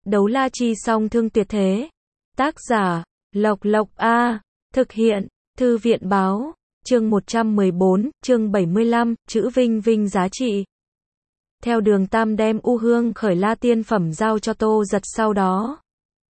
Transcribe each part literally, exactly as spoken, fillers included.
Đấu la chi song thương tuyệt thế. Tác giả, Lộc Lộc A. Thực hiện, Thư viện báo. Chương một trăm mười bốn, chương bảy mươi lăm, chữ vinh vinh giá trị. Theo Đường Tam đem U Hương Khởi La tiên phẩm giao cho Tô Giật sau đó.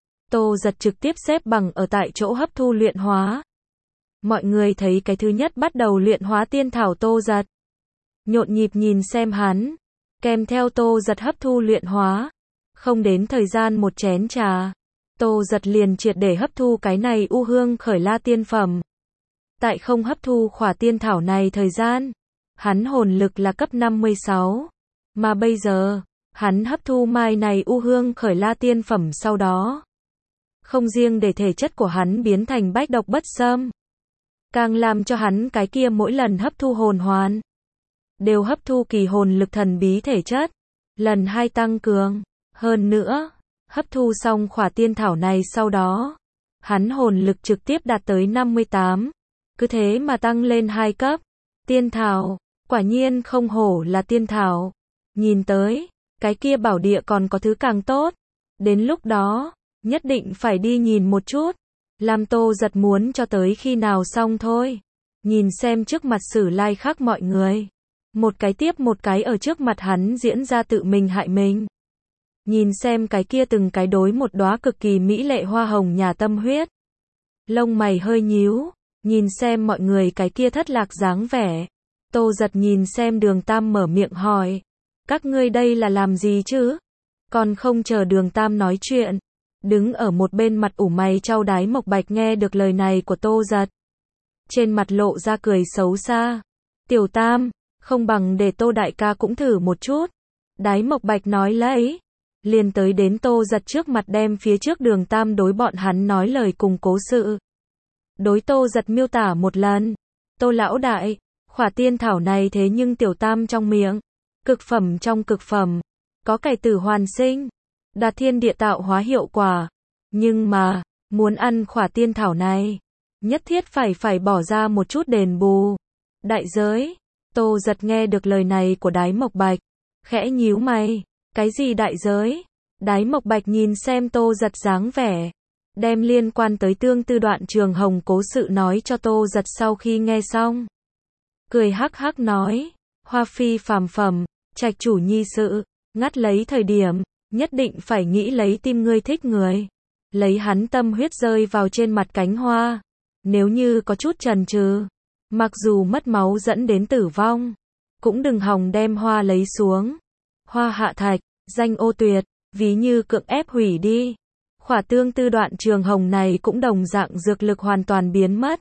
Tô Giật trực tiếp xếp bằng ở tại chỗ hấp thu luyện hóa. Mọi người thấy cái thứ nhất bắt đầu luyện hóa tiên thảo Tô Giật. Nhộn nhịp nhìn xem hắn. Kèm theo Tô Giật hấp thu luyện hóa. Không đến thời gian một chén trà. Tô Giật liền triệt để hấp thu cái này U Hương Khởi La tiên phẩm. Tại không hấp thu khỏa tiên thảo này thời gian, hắn hồn lực là cấp năm mươi sáu. Mà bây giờ, hắn hấp thu mai này U Hương Khởi La tiên phẩm sau đó. Không riêng để thể chất của hắn biến thành bách độc bất xâm, càng làm cho hắn cái kia mỗi lần hấp thu hồn hoàn, đều hấp thu kỳ hồn lực thần bí thể chất. Lần hai tăng cường. Hơn nữa, hấp thu xong khỏa tiên thảo này sau đó, hắn hồn lực trực tiếp đạt tới năm mươi tám. Cứ thế mà tăng lên hai cấp. Tiên thảo, quả nhiên không hổ là tiên thảo. Nhìn tới, cái kia bảo địa còn có thứ càng tốt. Đến lúc đó, nhất định phải đi nhìn một chút. Làm Tô Giật muốn cho tới khi nào xong thôi. Nhìn xem trước mặt Sử Lai Khắc mọi người. Một cái tiếp một cái ở trước mặt hắn diễn ra tự mình hại mình. Nhìn xem cái kia từng cái đối một đóa cực kỳ mỹ lệ hoa hồng nhà tâm huyết. Lông mày hơi nhíu, nhìn xem mọi người cái kia thất lạc dáng vẻ. Tô Giật nhìn xem Đường Tam mở miệng hỏi. Các ngươi đây là làm gì chứ? Còn không chờ Đường Tam nói chuyện. Đứng ở một bên mặt ủ mày chau Đái Mộc Bạch nghe được lời này của Tô Giật. Trên mặt lộ ra cười xấu xa. Tiểu Tam, không bằng để Tô đại ca cũng thử một chút. Đái Mộc Bạch nói lấy. Liền tới đến Tô Giật trước mặt đem phía trước Đường Tam đối bọn hắn nói lời cùng cố sự. Đối Tô Giật miêu tả một lần. Tô lão đại, khỏa tiên thảo này thế nhưng Tiểu Tam trong miệng. Cực phẩm trong cực phẩm. Có cải tử hoàn sinh. Đạt thiên địa tạo hóa hiệu quả. Nhưng mà, muốn ăn khỏa tiên thảo này, nhất thiết phải phải bỏ ra một chút đền bù. Đại giới. Tô Giật nghe được lời này của Đái Mộc Bạch. Khẽ nhíu mày. Cái gì đại giới? Đái Mộc Bạch nhìn xem Tô Giật dáng vẻ. Đem liên quan tới Tương Tư Đoạn Trường Hồng cố sự nói cho Tô Giật sau khi nghe xong. Cười hắc hắc nói. Hoa phi phàm phẩm, trạch chủ nhi sự, ngắt lấy thời điểm, nhất định phải nghĩ lấy tim ngươi thích người. Lấy hắn tâm huyết rơi vào trên mặt cánh hoa. Nếu như có chút chần chừ, mặc dù mất máu dẫn đến tử vong, cũng đừng hòng đem hoa lấy xuống. Hoa hạ thạch, danh ô tuyệt, ví như cưỡng ép hủy đi. Khỏa Tương Tư Đoạn Trường Hồng này cũng đồng dạng dược lực hoàn toàn biến mất.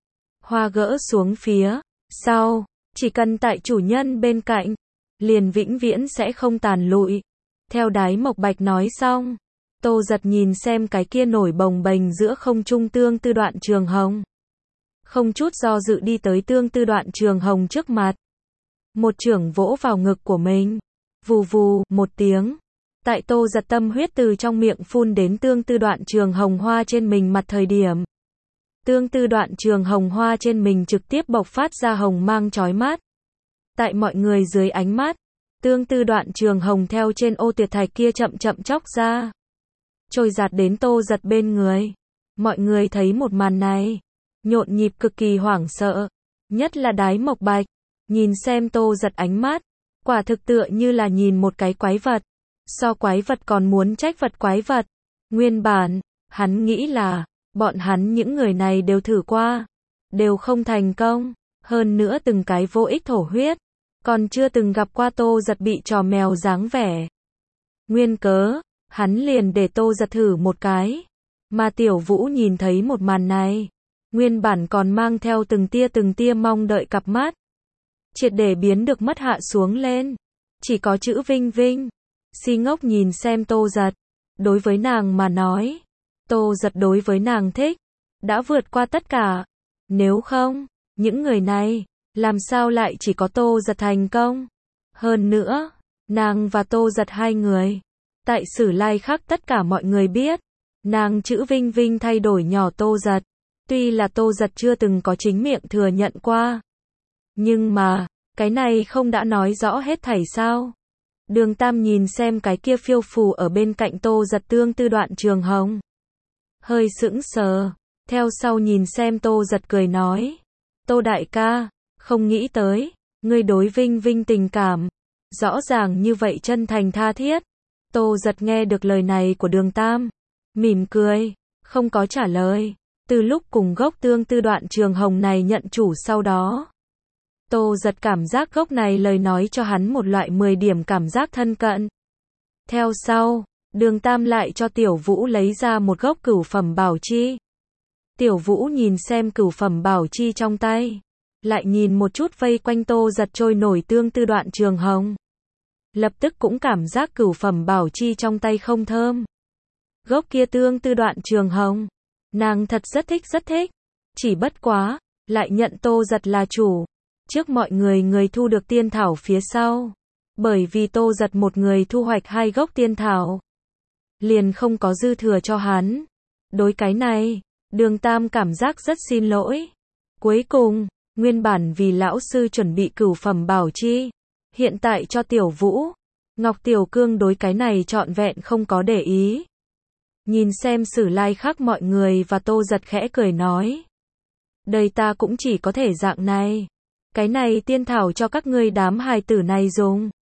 Hoa gỡ xuống phía sau, chỉ cần tại chủ nhân bên cạnh, liền vĩnh viễn sẽ không tàn lụi. Theo Đái Mộc Bạch nói xong, Tô Giật nhìn xem cái kia nổi bồng bềnh giữa không trung Tương Tư Đoạn Trường Hồng. Không chút do dự đi tới Tương Tư Đoạn Trường Hồng trước mặt. Một chưởng vỗ vào ngực của mình. Vù vù, một tiếng. Tại Tô Giật tâm huyết từ trong miệng phun đến Tương Tư Đoạn Trường Hồng hoa trên mình mặt thời điểm. Tương Tư Đoạn Trường Hồng hoa trên mình trực tiếp bộc phát ra hồng mang chói mắt. Tại mọi người dưới ánh mắt, Tương Tư Đoạn Trường Hồng theo trên ô tuyệt thạch kia chậm chậm chóc ra. Trôi giạt đến Tô Giật bên người. Mọi người thấy một màn này, nhộn nhịp cực kỳ hoảng sợ. Nhất là Đái Mộc Bạch, nhìn xem Tô Giật ánh mắt. Quả thực tựa như là nhìn một cái quái vật. So quái vật còn muốn trách vật quái vật. Nguyên bản, hắn nghĩ là, bọn hắn những người này đều thử qua. Đều không thành công. Hơn nữa từng cái vô ích thổ huyết. Còn chưa từng gặp qua Tô Giật bị trò mèo dáng vẻ. Nguyên cớ, hắn liền để Tô Giật thử một cái. Mà Tiểu Vũ nhìn thấy một màn này. Nguyên bản còn mang theo từng tia từng tia mong đợi cặp mắt. Triệt để biến được mất hạ xuống lên. Chỉ có chữ vinh vinh. Si ngốc nhìn xem Tô Giật. Đối với nàng mà nói, Tô Giật đối với nàng thích, đã vượt qua tất cả. Nếu không, những người này, làm sao lại chỉ có Tô Giật thành công. Hơn nữa, nàng và Tô Giật hai người. Tại Sử Lai Khắc tất cả mọi người biết. Nàng chữ vinh vinh thay đổi nhỏ Tô Giật. Tuy là Tô Giật chưa từng có chính miệng thừa nhận qua. Nhưng mà, cái này không đã nói rõ hết thảy sao? Đường Tam nhìn xem cái kia phiêu phù ở bên cạnh Tô Giật tương tư đoạn trường hồng. Hơi sững sờ, theo sau nhìn xem Tô Giật cười nói. Tô đại ca, không nghĩ tới, ngươi đối Vinh Vinh tình cảm, rõ ràng như vậy chân thành tha thiết. Tô Giật nghe được lời này của Đường Tam, mỉm cười, không có trả lời. Từ lúc cùng gốc tương tư đoạn trường hồng này nhận chủ sau đó, Tô Giật cảm giác gốc này lời nói cho hắn một loại mười điểm cảm giác thân cận. Theo sau, Đường Tam lại cho Tiểu Vũ lấy ra một gốc cửu phẩm bảo chi. Tiểu Vũ nhìn xem cửu phẩm bảo chi trong tay, lại nhìn một chút vây quanh Tô Giật trôi nổi tương tư đoạn trường hồng. Lập tức cũng cảm giác cửu phẩm bảo chi trong tay không thơm. Gốc kia tương tư đoạn trường hồng, nàng thật rất thích rất thích. Chỉ bất quá, lại nhận Tô Giật là chủ. Trước mọi người người thu được tiên thảo phía sau. Bởi vì Tô Giật một người thu hoạch hai gốc tiên thảo, liền không có dư thừa cho hắn. Đối cái này, Đường Tam cảm giác rất xin lỗi. Cuối cùng, nguyên bản vì lão sư chuẩn bị cửu phẩm bảo chi, hiện tại cho Tiểu Vũ. Ngọc Tiểu Cương đối cái này trọn vẹn không có để ý. Nhìn xem Sử Lai Khắc mọi người và Tô Giật khẽ cười nói. Đây ta cũng chỉ có thể dạng này. Cái này tiên thảo cho các ngươi đám hài tử này dùng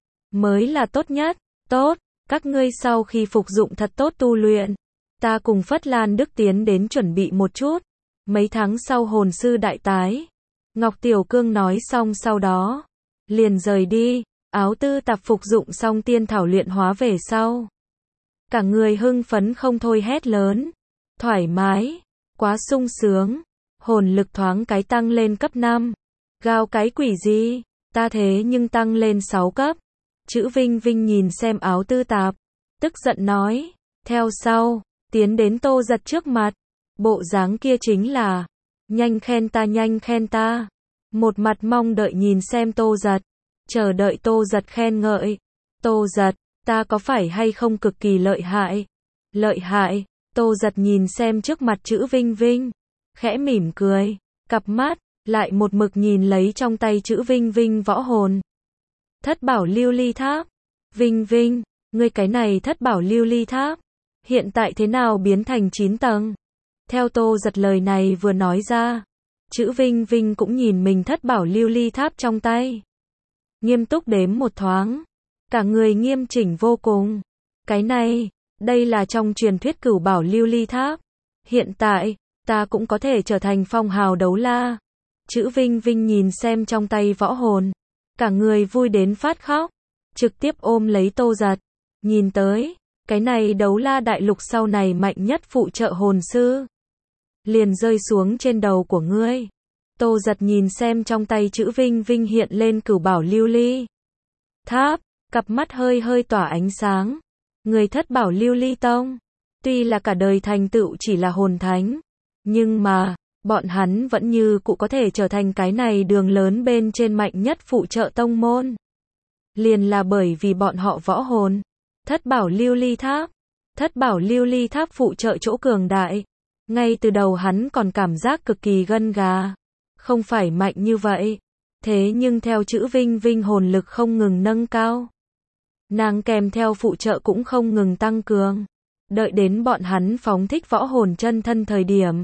mới là tốt nhất. Tốt, các ngươi sau khi phục dụng thật tốt tu luyện. Ta cùng Phất Lan Đức tiến đến chuẩn bị một chút. Mấy tháng sau hồn sư đại tái. Ngọc Tiểu Cương nói xong sau đó, liền rời đi. Áo tư tạp phục dụng xong tiên thảo luyện hóa về sau, cả người hưng phấn không thôi hét lớn. Thoải mái, quá sung sướng, hồn lực thoáng cái tăng lên cấp năm. Gào cái quỷ gì, ta thế nhưng tăng lên sáu cấp. Chữ Vinh Vinh nhìn xem áo tư tạp, tức giận nói. Theo sau, tiến đến Tô Giật trước mặt. Bộ dáng kia chính là, nhanh khen ta nhanh khen ta. Một mặt mong đợi nhìn xem Tô Giật, chờ đợi Tô Giật khen ngợi. Tô Giật, ta có phải hay không cực kỳ lợi hại? Lợi hại, Tô Giật nhìn xem trước mặt chữ Vinh Vinh, khẽ mỉm cười, cặp mắt lại một mực nhìn lấy trong tay chữ Vinh Vinh võ hồn. Thất bảo lưu ly tháp. Vinh Vinh, ngươi cái này thất bảo lưu ly tháp, hiện tại thế nào biến thành chín tầng? Theo Tô Giật lời này vừa nói ra, chữ Vinh Vinh cũng nhìn mình thất bảo lưu ly tháp trong tay. Nghiêm túc đếm một thoáng, cả người nghiêm chỉnh vô cùng. Cái này, đây là trong truyền thuyết cửu bảo lưu ly tháp. Hiện tại, ta cũng có thể trở thành phong hào đấu la. Chữ Vinh Vinh nhìn xem trong tay võ hồn, cả người vui đến phát khóc, trực tiếp ôm lấy Tô Giật. Nhìn tới, cái này đấu la đại lục sau này mạnh nhất phụ trợ hồn sư, liền rơi xuống trên đầu của ngươi. Tô Giật nhìn xem trong tay chữ Vinh Vinh hiện lên cửu bảo lưu ly tháp, cặp mắt hơi hơi tỏa ánh sáng. Người thất bảo lưu ly tông, tuy là cả đời thành tựu chỉ là hồn thánh, nhưng mà, bọn hắn vẫn như cụ có thể trở thành cái này đường lớn bên trên mạnh nhất phụ trợ tông môn. Liền là bởi vì bọn họ võ hồn. Thất bảo lưu ly tháp. Thất bảo lưu ly tháp phụ trợ chỗ cường đại. Ngay từ đầu hắn còn cảm giác cực kỳ gân gà. Không phải mạnh như vậy. Thế nhưng theo chữ Vinh Vinh hồn lực không ngừng nâng cao, nàng kèm theo phụ trợ cũng không ngừng tăng cường. Đợi đến bọn hắn phóng thích võ hồn chân thân thời điểm,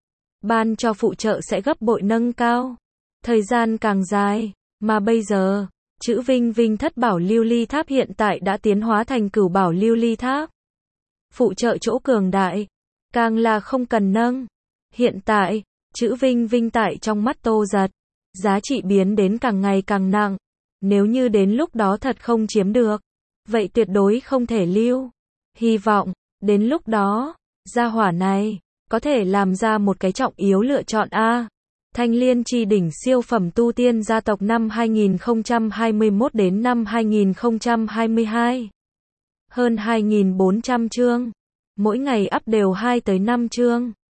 ban cho phụ trợ sẽ gấp bội nâng cao. Thời gian càng dài, mà bây giờ, chữ Vinh Vinh thất bảo lưu ly tháp hiện tại đã tiến hóa thành cửu bảo lưu ly tháp. Phụ trợ chỗ cường đại, càng là không cần nâng. Hiện tại, chữ Vinh Vinh tại trong mắt Tô Giật, giá trị biến đến càng ngày càng nặng. Nếu như đến lúc đó thật không chiếm được, vậy tuyệt đối không thể lưu. Hy vọng, đến lúc đó, gia hỏa này, có thể làm ra một cái trọng yếu lựa chọn A. Thanh Liên Chi đỉnh siêu phẩm tu tiên gia tộc năm hai nghìn không trăm hai mươi mốt đến năm hai nghìn không trăm hai mươi hai. Hơn hai nghìn bốn trăm chương. Mỗi ngày up đều hai tới năm chương.